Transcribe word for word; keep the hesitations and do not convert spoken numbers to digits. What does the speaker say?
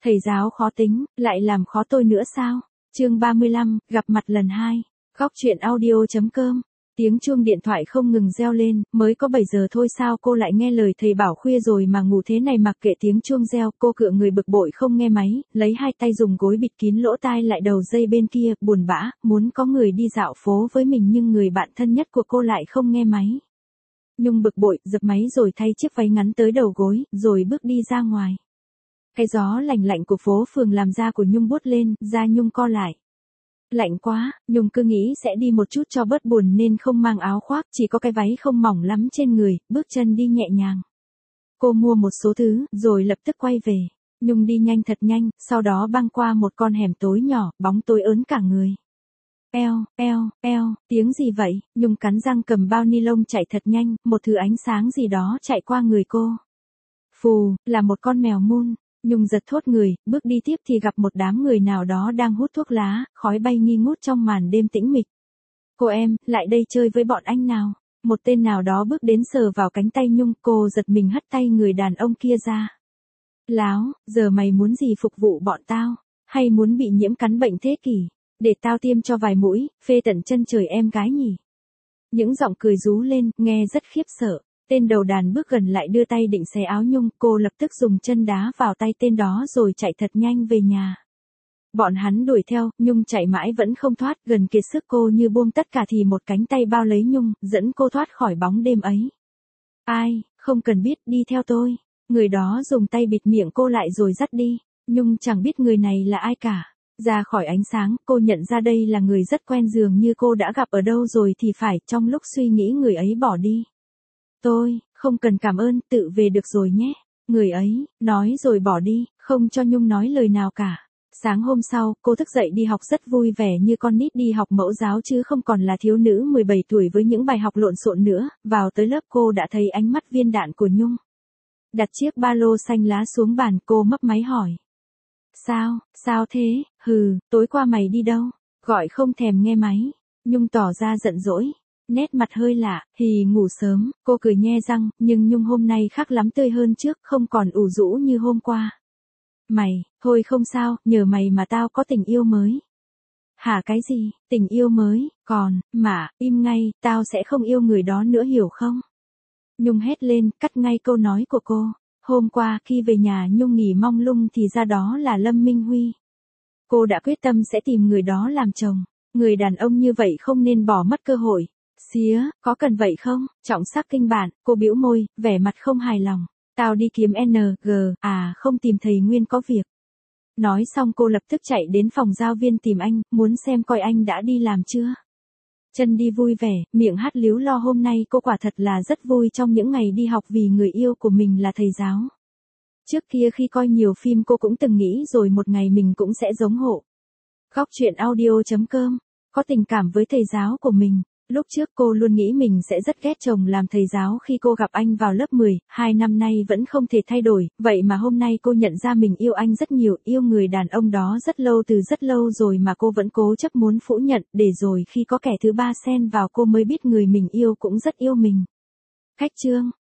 Thầy giáo khó tính, lại làm khó tôi nữa sao? Chương ba mươi lăm, gặp mặt lần hai. Góc truyện audio.com. Tiếng chuông điện thoại không ngừng reo lên, mới có bảy giờ thôi sao cô lại nghe lời thầy bảo khuya rồi mà ngủ thế này, mặc kệ tiếng chuông reo, cô cựa người bực bội không nghe máy, lấy hai tay dùng gối bịt kín lỗ tai lại đầu dây bên kia, buồn bã, muốn có người đi dạo phố với mình nhưng người bạn thân nhất của cô lại không nghe máy. Nhung bực bội, dập máy rồi thay chiếc váy ngắn tới đầu gối, rồi bước đi ra ngoài. Cái gió lạnh lạnh của phố phường làm da của Nhung buốt lên, da Nhung co lại. Lạnh quá, Nhung cứ nghĩ sẽ đi một chút cho bớt buồn nên không mang áo khoác, chỉ có cái váy không mỏng lắm trên người, bước chân đi nhẹ nhàng. Cô mua một số thứ, rồi lập tức quay về. Nhung đi nhanh thật nhanh, sau đó băng qua một con hẻm tối nhỏ, bóng tối ớn cả người. Eo, eo, eo, tiếng gì vậy? Nhung cắn răng cầm bao ni lông chạy thật nhanh, một thứ ánh sáng gì đó chạy qua người cô. Phù, là một con mèo mun. Nhung giật thốt người, bước đi tiếp thì gặp một đám người nào đó đang hút thuốc lá, khói bay nghi ngút trong màn đêm tĩnh mịch. Cô em, lại đây chơi với bọn anh nào. Một tên nào đó bước đến sờ vào cánh tay Nhung, cô giật mình hất tay người đàn ông kia ra. Láo, giờ mày muốn gì phục vụ bọn tao? Hay muốn bị nhiễm cắn bệnh thế kỷ? Để tao tiêm cho vài mũi, phê tận chân trời em gái nhỉ? Những giọng cười rú lên, nghe rất khiếp sợ. Tên đầu đàn bước gần lại đưa tay định xé áo Nhung, cô lập tức dùng chân đá vào tay tên đó rồi chạy thật nhanh về nhà. Bọn hắn đuổi theo, Nhung chạy mãi vẫn không thoát, gần kiệt sức cô như buông tất cả thì một cánh tay bao lấy Nhung, dẫn cô thoát khỏi bóng đêm ấy. Ai, không cần biết, đi theo tôi. Người đó dùng tay bịt miệng cô lại rồi dắt đi. Nhung chẳng biết người này là ai cả. Ra khỏi ánh sáng, cô nhận ra đây là người rất quen, dường như cô đã gặp ở đâu rồi thì phải. Trong lúc suy nghĩ người ấy bỏ đi. Tôi, không cần cảm ơn, tự về được rồi nhé. Người ấy, nói rồi bỏ đi, không cho Nhung nói lời nào cả. Sáng hôm sau, cô thức dậy đi học rất vui vẻ như con nít đi học mẫu giáo chứ không còn là thiếu nữ mười bảy tuổi với những bài học lộn xộn nữa. Vào tới lớp cô đã thấy ánh mắt viên đạn của Nhung. Đặt chiếc ba lô xanh lá xuống bàn, cô mấp máy hỏi. Sao, sao thế, hừ, tối qua mày đi đâu? Gọi không thèm nghe máy. Nhung tỏ ra giận dỗi. Nét mặt hơi lạ, hì ngủ sớm, cô cười nhe răng, nhưng Nhung hôm nay khác lắm, tươi hơn trước, không còn ủ rũ như hôm qua. Mày, thôi không sao, nhờ mày mà tao có tình yêu mới. Hả, cái gì, tình yêu mới, còn, mà, im ngay, tao sẽ không yêu người đó nữa, hiểu không? Nhung hét lên, cắt ngay câu nói của cô. Hôm qua khi về nhà Nhung nghỉ mông lung thì ra đó là Lâm Minh Huy. Cô đã quyết tâm sẽ tìm người đó làm chồng. Người đàn ông như vậy không nên bỏ mất cơ hội. Xía, có cần vậy không? Trọng sắc kinh bản, cô bĩu môi, vẻ mặt không hài lòng. Tao đi kiếm en giê, à không tìm thầy Nguyên có việc. Nói xong cô lập tức chạy đến phòng giao viên tìm anh, muốn xem coi anh đã đi làm chưa. Chân đi vui vẻ, miệng hát líu lo, hôm nay cô quả thật là rất vui trong những ngày đi học vì người yêu của mình là thầy giáo. Trước kia khi coi nhiều phim cô cũng từng nghĩ rồi một ngày mình cũng sẽ giống hộ. Góc truyện audio.com, có tình cảm với thầy giáo của mình. Lúc trước cô luôn nghĩ mình sẽ rất ghét chồng làm thầy giáo khi cô gặp anh vào lớp mười, hai năm nay vẫn không thể thay đổi, vậy mà hôm nay cô nhận ra mình yêu anh rất nhiều, yêu người đàn ông đó rất lâu, từ rất lâu rồi mà cô vẫn cố chấp muốn phủ nhận, để rồi khi có kẻ thứ ba xen vào cô mới biết người mình yêu cũng rất yêu mình. Khách chương.